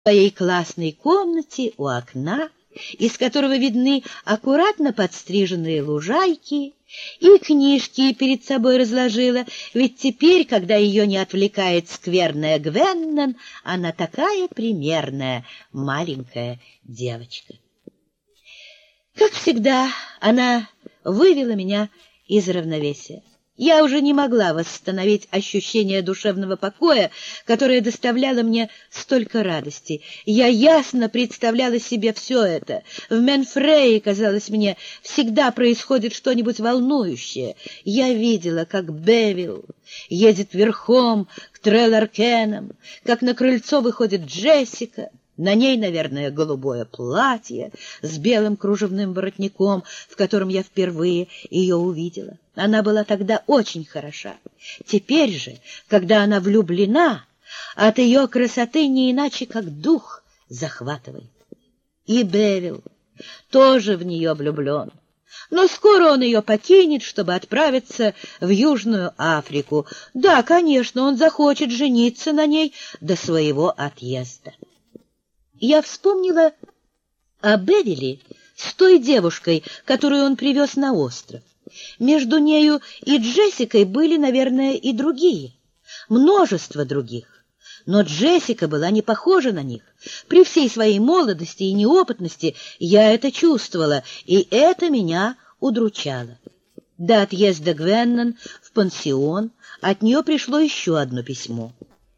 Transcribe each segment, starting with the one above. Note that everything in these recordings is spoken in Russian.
В своей классной комнате у окна, из которого видны аккуратно подстриженные лужайки, и книжки перед собой разложила, ведь теперь, когда ее не отвлекает скверная Гвеннон, она такая примерная маленькая девочка. Как всегда, она вывела меня из равновесия. Я уже не могла восстановить ощущение душевного покоя, которое доставляло мне столько радости. Я ясно представляла себе все это. В Менфрее, казалось мне, всегда происходит что-нибудь волнующее. Я видела, как Бевил едет верхом к Треларкенам, как на крыльцо выходит Джессика. На ней, наверное, голубое платье с белым кружевным воротником, в котором я впервые ее увидела. Она была тогда очень хороша. Теперь же, когда она влюблена, от ее красоты не иначе, как дух захватывает. И Бевил тоже в нее влюблен. Но скоро он ее покинет, чтобы отправиться в Южную Африку. Да, конечно, он захочет жениться на ней до своего отъезда. Я вспомнила о Бевиле с той девушкой, которую он привез на остров. Между нею и Джессикой были, наверное, и другие, множество других. Но Джессика была не похожа на них. При всей своей молодости и неопытности я это чувствовала, и это меня удручало. До отъезда Гвеннон в пансион от нее пришло еще одно письмо.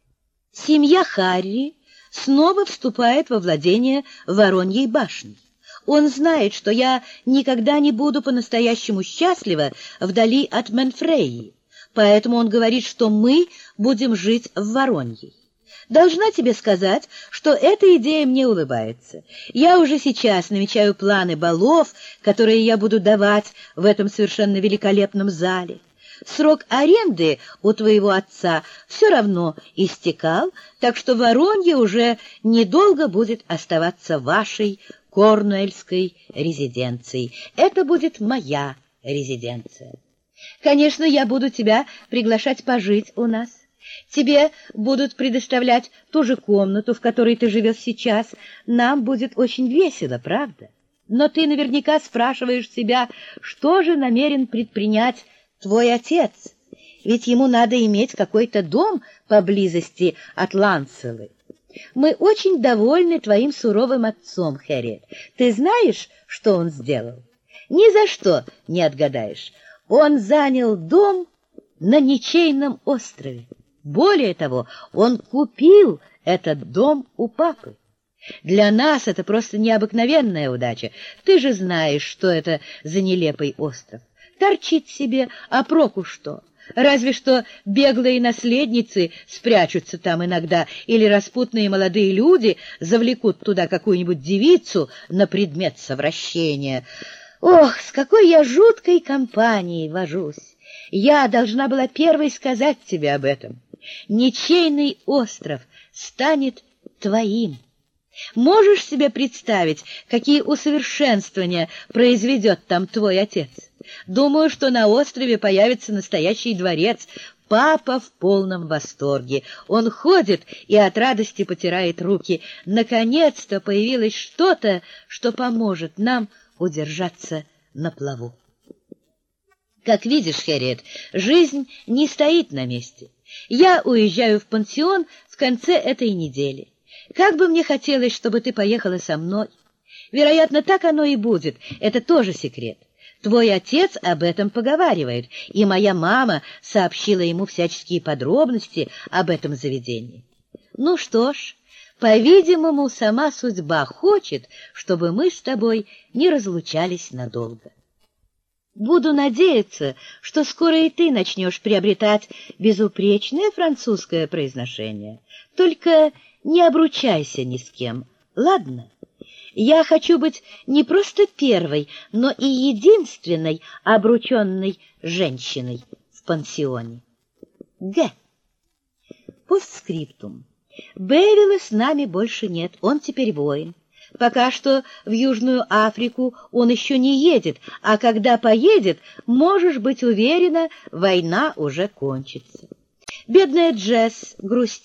Семья Харри снова вступает во владение Вороньей башни. Он знает, что я никогда не буду по-настоящему счастлива вдали от Менфреи, поэтому он говорит, что мы будем жить в Вороньей. Должна тебе сказать, что эта идея мне улыбается. Я уже сейчас намечаю планы балов, которые я буду давать в этом совершенно великолепном зале. Срок аренды у твоего отца все равно истекал, так что Воронье уже недолго будет оставаться вашей корнуэльской резиденцией. Это будет моя резиденция. Конечно, я буду тебя приглашать пожить у нас. Тебе будут предоставлять ту же комнату, в которой ты живешь сейчас. Нам будет очень весело, правда? Но ты наверняка спрашиваешь себя, что же намерен предпринять твой отец, ведь ему надо иметь какой-то дом поблизости от Ланцелы. Мы очень довольны твоим суровым отцом, Хэрриет. Ты знаешь, что он сделал? Ни за что не отгадаешь. Он занял дом на ничейном острове. Более того, он купил этот дом у папы. Для нас это просто необыкновенная удача. Ты же знаешь, что это за нелепый остров. Торчит себе, а проку что? Разве что беглые наследницы спрячутся там иногда, или распутные молодые люди завлекут туда какую-нибудь девицу на предмет совращения. Ох, с какой я жуткой компанией вожусь! Я должна была первой сказать тебе об этом. Ничейный остров станет твоим. Можешь себе представить, какие усовершенствования произведет там твой отец? Думаю, что на острове появится настоящий дворец. Папа в полном восторге. Он ходит и от радости потирает руки. Наконец-то появилось что-то, что поможет нам удержаться на плаву. Как видишь, Хэрриет, жизнь не стоит на месте. Я уезжаю в пансион в конце этой недели. Как бы мне хотелось, чтобы ты поехала со мной. Вероятно, так оно и будет. Это тоже секрет. Твой отец об этом поговаривает, и моя мама сообщила ему всяческие подробности об этом заведении. Ну что ж, по-видимому, сама судьба хочет, чтобы мы с тобой не разлучались надолго. Буду надеяться, что скоро и ты начнешь приобретать безупречное французское произношение. Только не обручайся ни с кем, ладно? Я хочу быть не просто первой, но и единственной обрученной женщиной в пансионе. Г. Постскриптум. Бевила с нами больше нет, он теперь воин. Пока что в Южную Африку он еще не едет, а когда поедет, можешь быть уверена, война уже кончится. Бедная Джесс грустит.